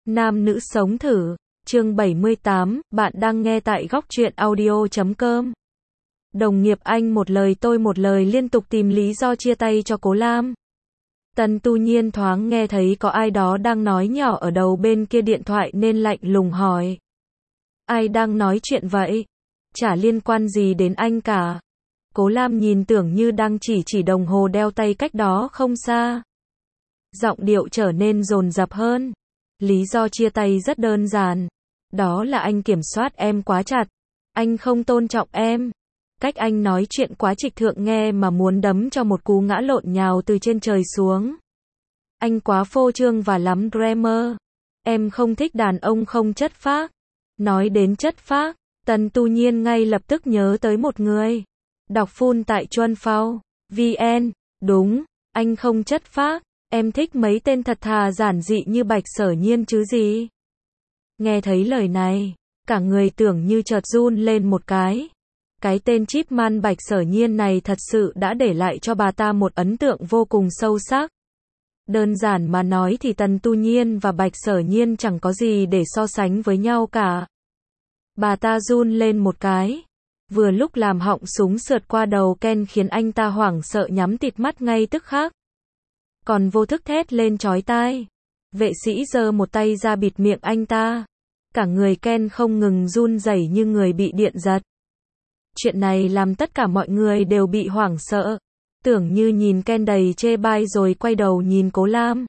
Nam nữ sống thử, chương 78, bạn đang nghe tại góc truyện audio.com. Đồng nghiệp anh một lời tôi một lời liên tục tìm lý do chia tay cho Cố Lam. Tần Tu Nhiên thoáng nghe thấy có ai đó đang nói nhỏ ở đầu bên kia điện thoại nên lạnh lùng hỏi. Ai đang nói chuyện vậy? Chả liên quan gì đến anh cả. Cố Lam nhìn tưởng như đang chỉ đồng hồ đeo tay cách đó không xa. Giọng điệu trở nên dồn dập hơn. Lý do chia tay rất đơn giản. Đó là anh kiểm soát em quá chặt. Anh không tôn trọng em. Cách anh nói chuyện quá trịch thượng nghe mà muốn đấm cho một cú ngã lộn nhào từ trên trời xuống. Anh quá phô trương và lắm drama. Em không thích đàn ông không chất phác. Nói đến chất phác, Tần Tu Nhiên ngay lập tức nhớ tới một người. Đọc full tại Chuan Phao, VN. Đúng, anh không chất phác. Em thích mấy tên thật thà giản dị như Bạch Sở Nhiên chứ gì. Nghe thấy lời này, cả người tưởng như chợt run lên một cái. Cái tên Chipman Bạch Sở Nhiên này thật sự đã để lại cho bà ta một ấn tượng vô cùng sâu sắc. Đơn giản mà nói thì Tần Tu Nhiên và Bạch Sở Nhiên chẳng có gì để so sánh với nhau cả. Bà ta run lên một cái. Vừa lúc làm họng súng sượt qua đầu Ken khiến anh ta hoảng sợ nhắm tịt mắt ngay tức khắc. Còn vô thức thét lên chói tai. Vệ sĩ giơ một tay ra bịt miệng anh ta. Cả người Ken không ngừng run rẩy như người bị điện giật. Chuyện này làm tất cả mọi người đều bị hoảng sợ. Tưởng như nhìn Ken đầy chê bai rồi quay đầu nhìn Cố Lam.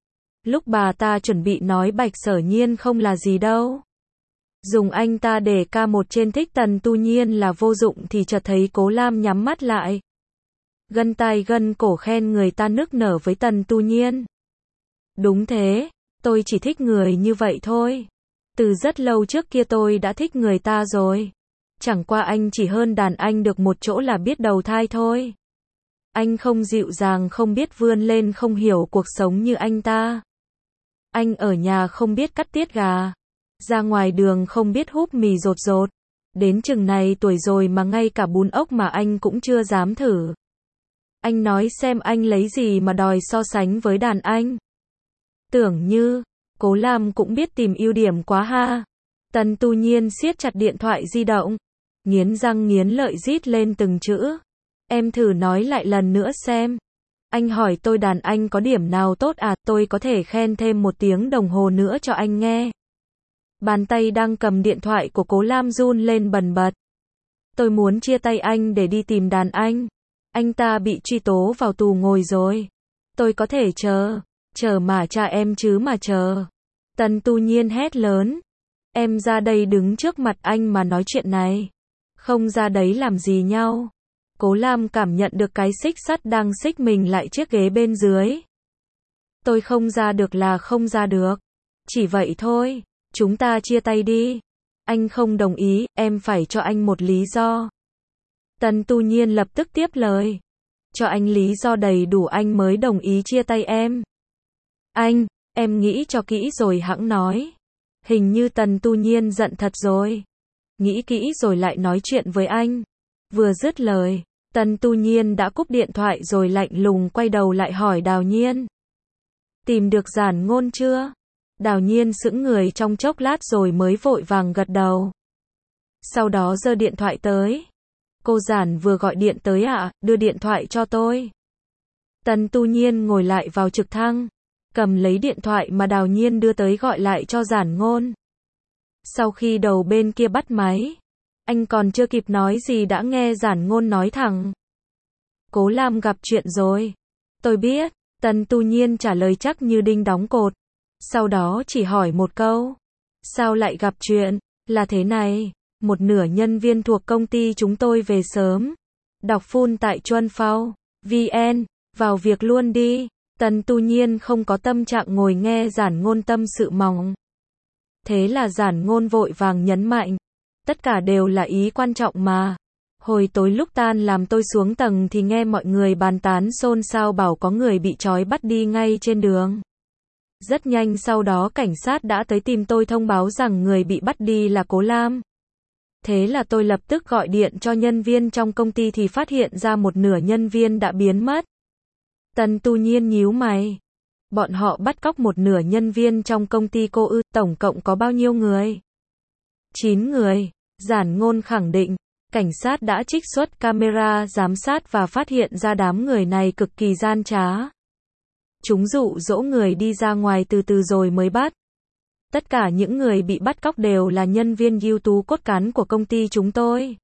Lúc bà ta chuẩn bị nói Bạch Sở Nhiên không là gì đâu. Dùng anh ta để ca một trên thích Tần Tu Nhiên là vô dụng thì chợt thấy Cố Lam nhắm mắt lại. Gân tai gân cổ khen người ta nức nở với Tần Tu Nhiên. Đúng thế, tôi chỉ thích người như vậy thôi. Từ rất lâu trước kia tôi đã thích người ta rồi. Chẳng qua anh chỉ hơn đàn anh được một chỗ là biết đầu thai thôi. Anh không dịu dàng không biết vươn lên không hiểu cuộc sống như anh ta. Anh ở nhà không biết cắt tiết gà. Ra ngoài đường không biết húp mì rột rột. Đến chừng này tuổi rồi mà ngay cả bún ốc mà anh cũng chưa dám thử. Anh nói xem anh lấy gì mà đòi so sánh với đàn anh. Tưởng như, Cố Lam cũng biết tìm ưu điểm quá ha. Tần Tu Nhiên siết chặt điện thoại di động. Nghiến răng nghiến lợi rít lên từng chữ. Em thử nói lại lần nữa xem. Anh hỏi tôi đàn anh có điểm nào tốt à, tôi có thể khen thêm 1 tiếng đồng hồ nữa cho anh nghe. Bàn tay đang cầm điện thoại của Cố Lam run lên bần bật. Tôi muốn chia tay anh để đi tìm đàn anh. Anh ta bị truy tố vào tù ngồi rồi. Tôi có thể chờ mà cha em chứ mà chờ. Tần Tu Nhiên hét lớn. Em ra đây đứng trước mặt anh mà nói chuyện này. Không ra đấy làm gì nhau. Cố Lam cảm nhận được cái xích sắt đang xích mình lại chiếc ghế bên dưới. Tôi không ra được là không ra được. Chỉ vậy thôi, chúng ta chia tay đi. Anh không đồng ý, em phải cho anh một lý do. Tần Tu Nhiên lập tức tiếp lời. Cho anh lý do đầy đủ anh mới đồng ý chia tay em. Anh, em nghĩ cho kỹ rồi hẵng nói. Hình như Tần Tu Nhiên giận thật rồi. Nghĩ kỹ rồi lại nói chuyện với anh. Vừa dứt lời, Tần Tu Nhiên đã cúp điện thoại rồi lạnh lùng quay đầu lại hỏi Đào Nhiên. Tìm được Giản Ngôn chưa? Đào Nhiên sững người trong chốc lát rồi mới vội vàng gật đầu. Sau đó giơ điện thoại tới. Cô Giản vừa gọi điện tới ạ, đưa điện thoại cho tôi. Tần Tu Nhiên ngồi lại vào trực thăng, cầm lấy điện thoại mà Đào Nhiên đưa tới gọi lại cho Giản Ngôn. Sau khi đầu bên kia bắt máy, anh còn chưa kịp nói gì đã nghe Giản Ngôn nói thẳng. Cố Lam gặp chuyện rồi. Tôi biết, Tần Tu Nhiên trả lời chắc như đinh đóng cột. Sau đó chỉ hỏi một câu. Sao lại gặp chuyện? Là thế này, một nửa nhân viên thuộc công ty chúng tôi về sớm. Đọc full tại Chuan Phao, VN, vào việc luôn đi. Tần Tu Nhiên không có tâm trạng ngồi nghe Giản Ngôn tâm sự mỏng. Thế là Giản Ngôn vội vàng nhấn mạnh. Tất cả đều là ý quan trọng mà. Hồi tối lúc tan làm tôi xuống tầng thì nghe mọi người bàn tán xôn xao bảo có người bị trói bắt đi ngay trên đường. Rất nhanh sau đó cảnh sát đã tới tìm tôi thông báo rằng người bị bắt đi là Cố Lam. Thế là tôi lập tức gọi điện cho nhân viên trong công ty thì phát hiện ra một nửa nhân viên đã biến mất. Tần Tu Nhiên nhíu mày. Bọn họ bắt cóc một nửa nhân viên trong công ty cô ư, tổng cộng có bao nhiêu người? 9 người. Giản Ngôn khẳng định, cảnh sát đã trích xuất camera giám sát và phát hiện ra đám người này cực kỳ gian trá. Chúng dụ dỗ người đi ra ngoài từ từ rồi mới bắt. Tất cả những người bị bắt cóc đều là nhân viên ưu tú cốt cán của công ty chúng tôi.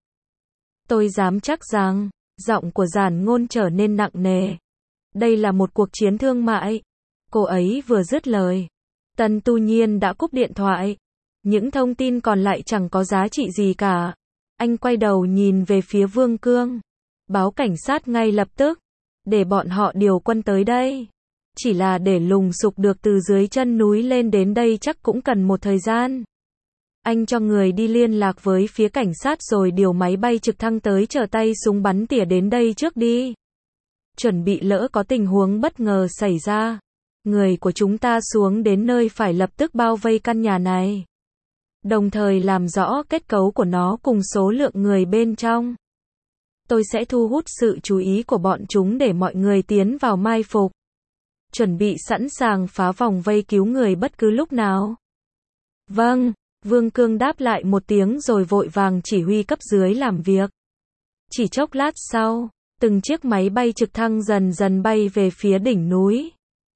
Tôi dám chắc rằng, giọng của Giản Ngôn trở nên nặng nề. Đây là một cuộc chiến thương mại. Cô ấy vừa dứt lời, Tần Tu Nhiên đã cúp điện thoại. Những thông tin còn lại chẳng có giá trị gì cả. Anh quay đầu nhìn về phía Vương Cương. Báo cảnh sát ngay lập tức. Để bọn họ điều quân tới đây. Chỉ là để lùng sục được từ dưới chân núi lên đến đây chắc cũng cần một thời gian. Anh cho người đi liên lạc với phía cảnh sát rồi điều máy bay trực thăng tới chở tay súng bắn tỉa đến đây trước đi. Chuẩn bị lỡ có tình huống bất ngờ xảy ra. Người của chúng ta xuống đến nơi phải lập tức bao vây căn nhà này. Đồng thời làm rõ kết cấu của nó cùng số lượng người bên trong. Tôi sẽ thu hút sự chú ý của bọn chúng để mọi người tiến vào mai phục. Chuẩn bị sẵn sàng phá vòng vây cứu người bất cứ lúc nào. Vâng, Vương Cương đáp lại một tiếng rồi vội vàng chỉ huy cấp dưới làm việc. Chỉ chốc lát sau, từng chiếc máy bay trực thăng dần dần bay về phía đỉnh núi.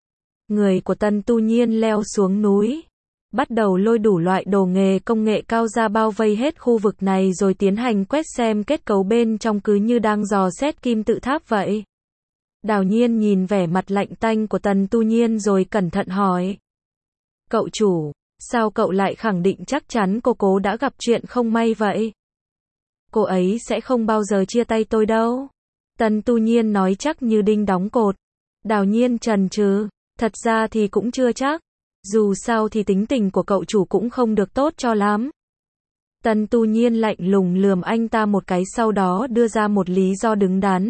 Người của Tần Tu Nhiên leo xuống núi. Bắt đầu lôi đủ loại đồ nghề công nghệ cao ra bao vây hết khu vực này rồi tiến hành quét xem kết cấu bên trong cứ như đang dò xét kim tự tháp vậy. Đào Nhiên nhìn vẻ mặt lạnh tanh của Tần Tu Nhiên rồi cẩn thận hỏi. Cậu chủ, sao cậu lại khẳng định chắc chắn cô cố đã gặp chuyện không may vậy? Cô ấy sẽ không bao giờ chia tay tôi đâu. Tần Tu Nhiên nói chắc như đinh đóng cột. Đào Nhiên chần chừ, thật ra thì cũng chưa chắc. Dù sao thì tính tình của cậu chủ cũng không được tốt cho lắm. Tần Tu Nhiên lạnh lùng lườm anh ta một cái sau đó đưa ra một lý do đứng đắn.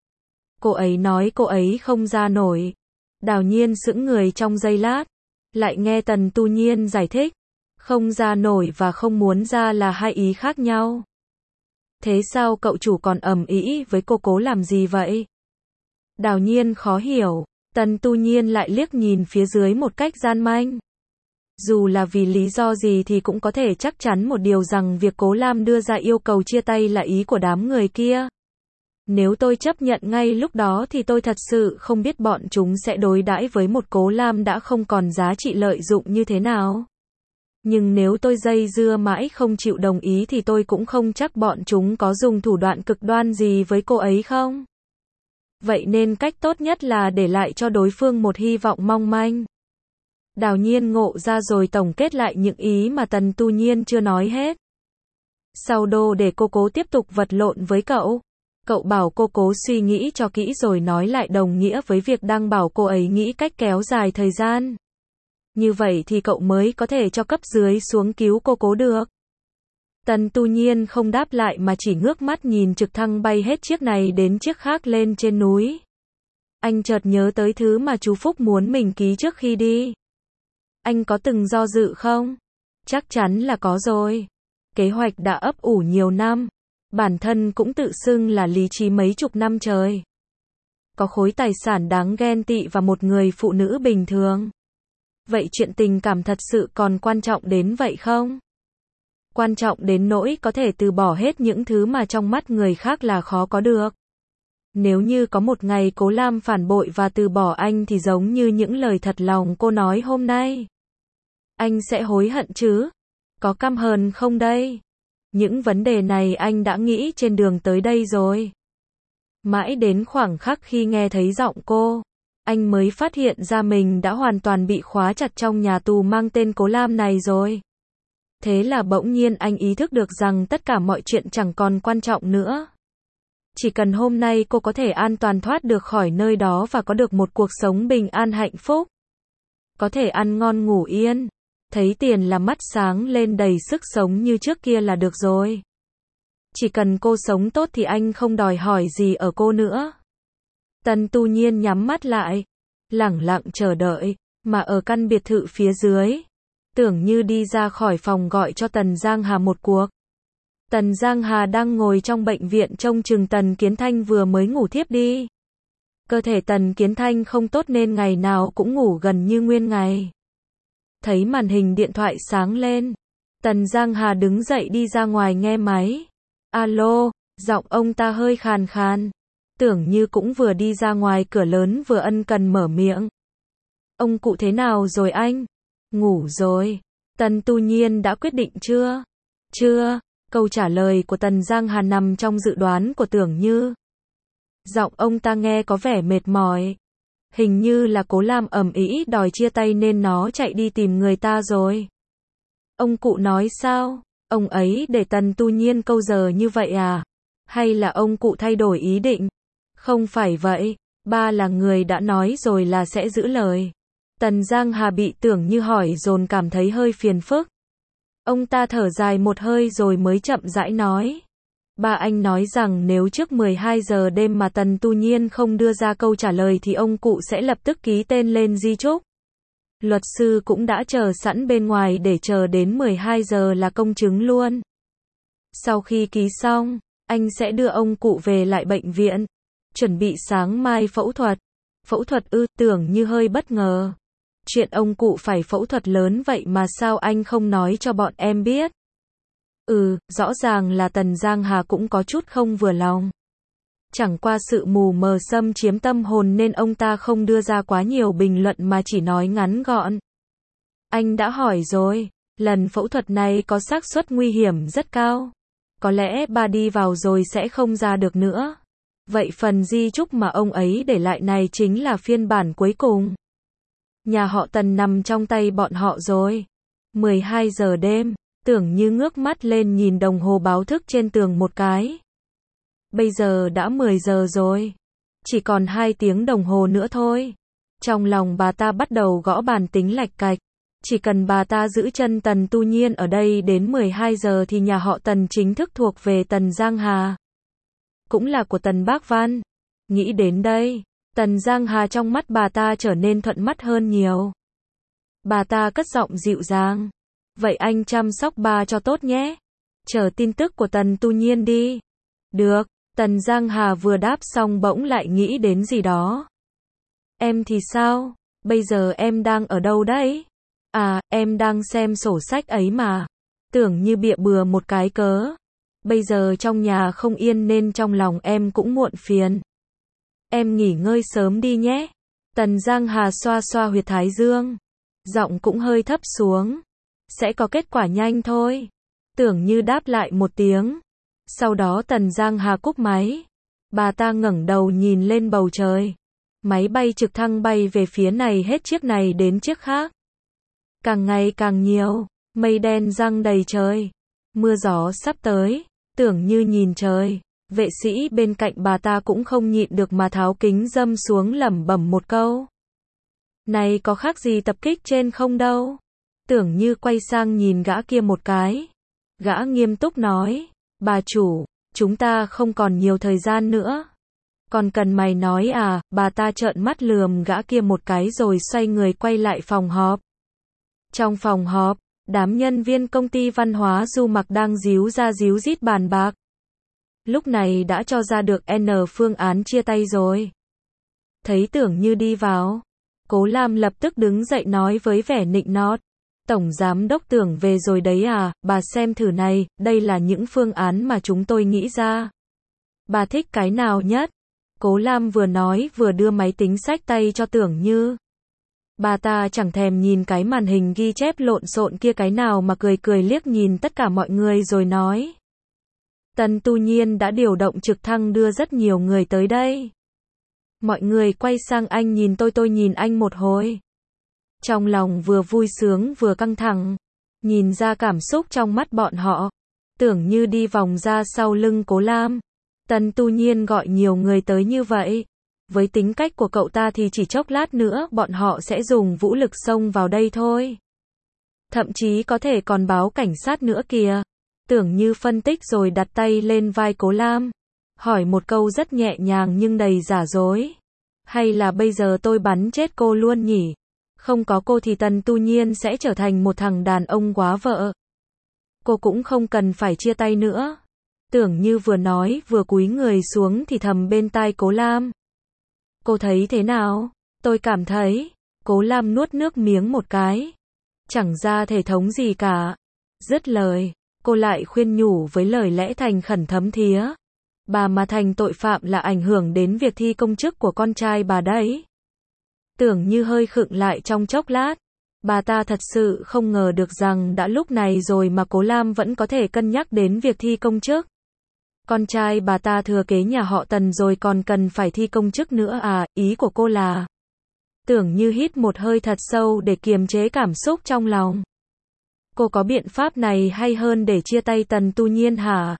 Cô ấy nói cô ấy không ra nổi. Đào Nhiên sững người trong giây lát. Lại nghe Tần Tu Nhiên giải thích. Không ra nổi và không muốn ra là hai ý khác nhau. Thế sao cậu chủ còn ầm ĩ với cô cố làm gì vậy? Đào Nhiên khó hiểu. Tần Tu Nhiên lại liếc nhìn phía dưới một cách gian manh. Dù là vì lý do gì thì cũng có thể chắc chắn một điều rằng việc Cố Lam đưa ra yêu cầu chia tay là ý của đám người kia. Nếu tôi chấp nhận ngay lúc đó thì tôi thật sự không biết bọn chúng sẽ đối đãi với một Cố Lam đã không còn giá trị lợi dụng như thế nào. Nhưng nếu tôi dây dưa mãi không chịu đồng ý thì tôi cũng không chắc bọn chúng có dùng thủ đoạn cực đoan gì với cô ấy không. Vậy nên cách tốt nhất là để lại cho đối phương một hy vọng mong manh. Đào Nhiên ngộ ra rồi tổng kết lại những ý mà Tần Tu Nhiên chưa nói hết. Sau đô để cô cố tiếp tục vật lộn với cậu. Cậu bảo cô cố suy nghĩ cho kỹ rồi nói lại đồng nghĩa với việc đang bảo cô ấy nghĩ cách kéo dài thời gian. Như vậy thì cậu mới có thể cho cấp dưới xuống cứu cô cố được. Tần Tu Nhiên không đáp lại mà chỉ ngước mắt nhìn trực thăng bay hết chiếc này đến chiếc khác lên trên núi. Anh chợt nhớ tới thứ mà chú Phúc muốn mình ký trước khi đi. Anh có từng do dự không? Chắc chắn là có rồi. Kế hoạch đã ấp ủ nhiều năm. Bản thân cũng tự xưng là lý trí mấy chục năm trời. Có khối tài sản đáng ghen tị và một người phụ nữ bình thường. Vậy chuyện tình cảm thật sự còn quan trọng đến vậy không? Quan trọng đến nỗi có thể từ bỏ hết những thứ mà trong mắt người khác là khó có được. Nếu như có một ngày Cố Lam phản bội và từ bỏ anh thì giống như những lời thật lòng cô nói hôm nay. Anh sẽ hối hận chứ? Có căm hờn không đây? Những vấn đề này anh đã nghĩ trên đường tới đây rồi. Mãi đến khoảng khắc khi nghe thấy giọng cô, anh mới phát hiện ra mình đã hoàn toàn bị khóa chặt trong nhà tù mang tên Cố Lam này rồi. Thế là bỗng nhiên anh ý thức được rằng tất cả mọi chuyện chẳng còn quan trọng nữa. Chỉ cần hôm nay cô có thể an toàn thoát được khỏi nơi đó và có được một cuộc sống bình an hạnh phúc. Có thể ăn ngon ngủ yên. Thấy tiền là mắt sáng lên đầy sức sống như trước kia là được rồi. Chỉ cần cô sống tốt thì anh không đòi hỏi gì ở cô nữa. Tần Tu Nhiên nhắm mắt lại, lẳng lặng chờ đợi, mà ở căn biệt thự phía dưới. Tưởng như đi ra khỏi phòng gọi cho Tần Giang Hà một cuộc. Tần Giang Hà đang ngồi trong bệnh viện trông chừng Tần Kiến Thanh vừa mới ngủ thiếp đi. Cơ thể Tần Kiến Thanh không tốt nên ngày nào cũng ngủ gần như nguyên ngày. Thấy màn hình điện thoại sáng lên, Tần Giang Hà đứng dậy đi ra ngoài nghe máy. Alo, giọng ông ta hơi khàn khàn. Tưởng Như cũng vừa đi ra ngoài cửa lớn vừa ân cần mở miệng. Ông cụ thế nào rồi anh? Ngủ rồi. Tần Tu Nhiên đã quyết định chưa? Chưa. Câu trả lời của Tần Giang Hà nằm trong dự đoán của Tưởng Như. Giọng ông ta nghe có vẻ mệt mỏi. Hình như là Cố Lam ầm ĩ đòi chia tay nên nó chạy đi tìm người ta rồi. Ông cụ nói sao? Ông ấy để Tần Tu Nhiên câu giờ như vậy à? Hay là ông cụ thay đổi ý định? Không phải vậy, ba là người đã nói rồi là sẽ giữ lời. Tần Giang Hà bị Tưởng Như hỏi dồn cảm thấy hơi phiền phức. Ông ta thở dài một hơi rồi mới chậm rãi nói. Ba anh nói rằng nếu trước 12 giờ đêm mà Tần Tu Nhiên không đưa ra câu trả lời thì ông cụ sẽ lập tức ký tên lên di chúc. Luật sư cũng đã chờ sẵn bên ngoài để chờ đến 12 giờ là công chứng luôn. Sau khi ký xong, anh sẽ đưa ông cụ về lại bệnh viện. Chuẩn bị sáng mai phẫu thuật. Phẫu thuật ư? Tưởng Như hơi bất ngờ. Chuyện ông cụ phải phẫu thuật lớn vậy mà sao anh không nói cho bọn em biết? Rõ ràng là Tần Giang Hà cũng có chút không vừa lòng. Chẳng qua sự mù mờ xâm chiếm tâm hồn nên ông ta không đưa ra quá nhiều bình luận mà chỉ nói ngắn gọn. Anh đã hỏi rồi, lần phẫu thuật này có xác suất nguy hiểm rất cao. Có lẽ ba đi vào rồi sẽ không ra được nữa. Vậy phần di chúc mà ông ấy để lại này chính là phiên bản cuối cùng. Nhà họ Tần nằm trong tay bọn họ rồi. 12 giờ đêm, Tưởng Như ngước mắt lên nhìn đồng hồ báo thức trên tường một cái. Bây giờ đã 10 giờ rồi. Chỉ còn 2 tiếng đồng hồ nữa thôi. Trong lòng bà ta bắt đầu gõ bàn tính lạch cạch. Chỉ cần bà ta giữ chân Tần Tu Nhiên ở đây đến 12 giờ thì nhà họ Tần chính thức thuộc về Tần Giang Hà. Cũng là của Tần Bác Văn. Nghĩ đến đây, Tần Giang Hà trong mắt bà ta trở nên thuận mắt hơn nhiều. Bà ta cất giọng dịu dàng. Vậy anh chăm sóc ba cho tốt nhé. Chờ tin tức của Tần Tu Nhiên đi. Được, Tần Giang Hà vừa đáp xong bỗng lại nghĩ đến gì đó. Em thì sao? Bây giờ em đang ở đâu đấy? À, em đang xem sổ sách ấy mà. Tưởng Như bịa bừa một cái cớ. Bây giờ trong nhà không yên nên trong lòng em cũng muộn phiền. Em nghỉ ngơi sớm đi nhé. Tần Giang Hà xoa xoa huyệt thái dương. Giọng cũng hơi thấp xuống. Sẽ có kết quả nhanh thôi. Tưởng Như đáp lại một tiếng. Sau đó Tần Giang Hà cúp máy. Bà ta ngẩng đầu nhìn lên bầu trời. Máy bay trực thăng bay về phía này hết chiếc này đến chiếc khác. Càng ngày càng nhiều, mây đen giăng đầy trời. Mưa gió sắp tới. Tưởng Như nhìn trời. Vệ sĩ bên cạnh bà ta cũng không nhịn được mà tháo kính râm xuống lẩm bẩm một câu. Này có khác gì tập kích trên không đâu. Tưởng Như quay sang nhìn gã kia một cái. Gã nghiêm túc nói. Bà chủ, chúng ta không còn nhiều thời gian nữa. Còn cần mày nói à? Bà ta trợn mắt lườm gã kia một cái rồi xoay người quay lại phòng họp. Trong phòng họp, đám nhân viên công ty văn hóa Du Mặc đang díu ra díu dít bàn bạc. Lúc này đã cho ra được N phương án chia tay rồi. Thấy Tưởng Như đi vào, Cố Lam lập tức đứng dậy nói với vẻ nịnh nót. Tổng giám đốc Tưởng về rồi đấy à? Bà xem thử này, đây là những phương án mà chúng tôi nghĩ ra. Bà thích cái nào nhất? Cố Lam vừa nói vừa đưa máy tính xách tay cho Tưởng Như. Bà ta chẳng thèm nhìn cái màn hình ghi chép lộn xộn kia cái nào mà cười cười liếc nhìn tất cả mọi người rồi nói. Tần Tu Nhiên đã điều động trực thăng đưa rất nhiều người tới đây. Mọi người quay sang anh nhìn tôi nhìn anh một hồi. Trong lòng vừa vui sướng vừa căng thẳng. Nhìn ra cảm xúc trong mắt bọn họ. Tưởng Như đi vòng ra sau lưng Cố Lam. Tần Tu Nhiên gọi nhiều người tới như vậy. Với tính cách của cậu ta thì chỉ chốc lát nữa bọn họ sẽ dùng vũ lực xông vào đây thôi. Thậm chí có thể còn báo cảnh sát nữa kìa. Tưởng Như phân tích rồi đặt tay lên vai Cố Lam. Hỏi một câu rất nhẹ nhàng nhưng đầy giả dối. Hay là bây giờ tôi bắn chết cô luôn nhỉ? Không có cô thì Tần Tu Nhiên sẽ trở thành một thằng đàn ông quá vợ. Cô cũng không cần phải chia tay nữa. Tưởng Như vừa nói vừa cúi người xuống thì thầm bên tai Cố Lam. Cô thấy thế nào? Tôi cảm thấy, Cố Lam nuốt nước miếng một cái. Chẳng ra thể thống gì cả. Dứt lời, cô lại khuyên nhủ với lời lẽ thành khẩn thấm thía. Bà mà thành tội phạm là ảnh hưởng đến việc thi công chức của con trai bà đấy. Tưởng Như hơi khựng lại trong chốc lát. Bà ta thật sự không ngờ được rằng đã lúc này rồi mà Cố Lam vẫn có thể cân nhắc đến việc thi công chức. Con trai bà ta thừa kế nhà họ Tần rồi còn cần phải thi công chức nữa à, ý của cô là... Tưởng Như hít một hơi thật sâu để kiềm chế cảm xúc trong lòng. Cô có biện pháp này hay hơn để chia tay Tần Tu Nhiên hả?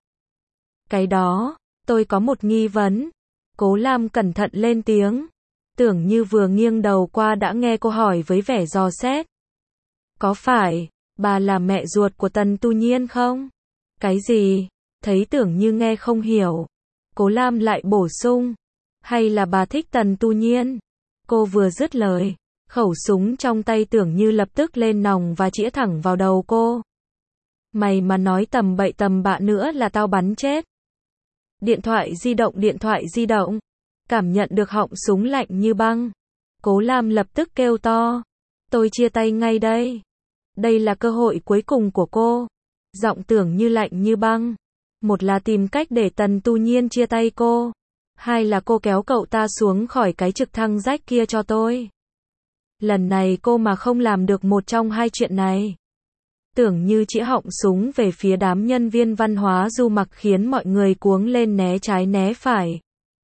Cái đó, tôi có một nghi vấn. Cố Lam cẩn thận lên tiếng. Tưởng Như vừa nghiêng đầu qua đã nghe cô hỏi với vẻ dò xét. Có phải, bà là mẹ ruột của Tần Tu Nhiên không? Cái gì? Thấy Tưởng Như nghe không hiểu. Cố Lam lại bổ sung. Hay là bà thích Tần Tu Nhiên? Cô vừa dứt lời, khẩu súng trong tay Tưởng Như lập tức lên nòng và chĩa thẳng vào đầu cô. Mày mà nói tầm bậy tầm bạ nữa là tao bắn chết. Điện thoại di động. Cảm nhận được họng súng lạnh như băng. Cố Lam lập tức kêu to. Tôi chia tay ngay đây. Đây là cơ hội cuối cùng của cô. Giọng Tưởng Như lạnh như băng. Một là tìm cách để Tần Tu Nhiên chia tay cô. Hai là cô kéo cậu ta xuống khỏi cái trực thăng rách kia cho tôi. Lần này cô mà không làm được một trong hai chuyện này. Tưởng Như chĩa họng súng về phía đám nhân viên văn hóa du mặc khiến mọi người cuống lên né trái né phải.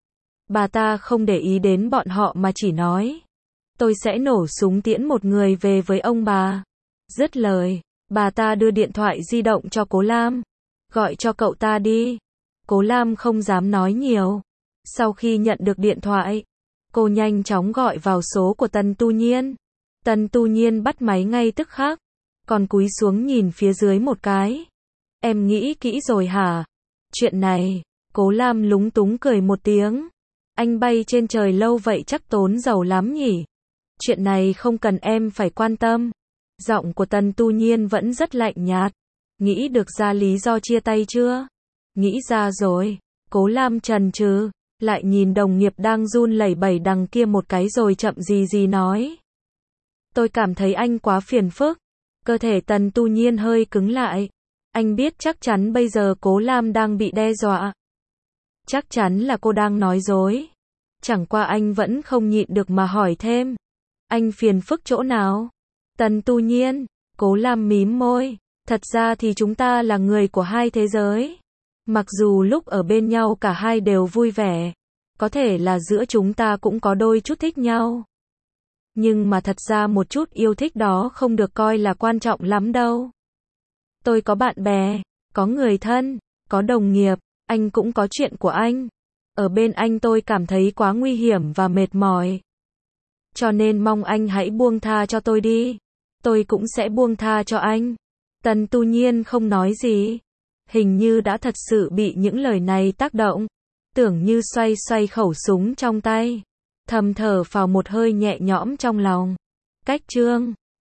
Bà ta không để ý đến bọn họ mà chỉ nói. Tôi sẽ nổ súng tiễn một người về với ông bà. Dứt lời, bà ta đưa điện thoại di động cho Cố Lam. Gọi cho cậu ta đi. Cố Lam không dám nói nhiều. Sau khi nhận được điện thoại, cô nhanh chóng gọi vào số của Tần Tu Nhiên. Tần Tu Nhiên bắt máy ngay tức khắc, còn cúi xuống nhìn phía dưới một cái. Em nghĩ kỹ rồi hả? Chuyện này, Cố Lam lúng túng cười một tiếng. Anh bay trên trời lâu vậy chắc tốn dầu lắm nhỉ? Chuyện này không cần em phải quan tâm. Giọng của Tần Tu Nhiên vẫn rất lạnh nhạt. Nghĩ được ra lý do chia tay chưa? Nghĩ ra rồi. Cố Lam chần chừ, lại nhìn đồng nghiệp đang run lẩy bẩy đằng kia một cái rồi chậm gì nói. Tôi cảm thấy anh quá phiền phức. Cơ thể Tần Tu Nhiên hơi cứng lại. Anh biết chắc chắn bây giờ Cố Lam đang bị đe dọa. Chắc chắn là cô đang nói dối. Chẳng qua anh vẫn không nhịn được mà hỏi thêm. Anh phiền phức chỗ nào? Tần Tu Nhiên, Cố Lam mím môi. Thật ra thì chúng ta là người của hai thế giới. Mặc dù lúc ở bên nhau cả hai đều vui vẻ. Có thể là giữa chúng ta cũng có đôi chút thích nhau. Nhưng mà thật ra một chút yêu thích đó không được coi là quan trọng lắm đâu. Tôi có bạn bè, có người thân, có đồng nghiệp, anh cũng có chuyện của anh. Ở bên anh tôi cảm thấy quá nguy hiểm và mệt mỏi. Cho nên mong anh hãy buông tha cho tôi đi. Tôi cũng sẽ buông tha cho anh. Tần Tu Nhiên không nói gì. Hình như đã thật sự bị những lời này tác động. Tưởng Như xoay khẩu súng trong tay. Thầm thở phào một hơi nhẹ nhõm trong lòng. Cách chương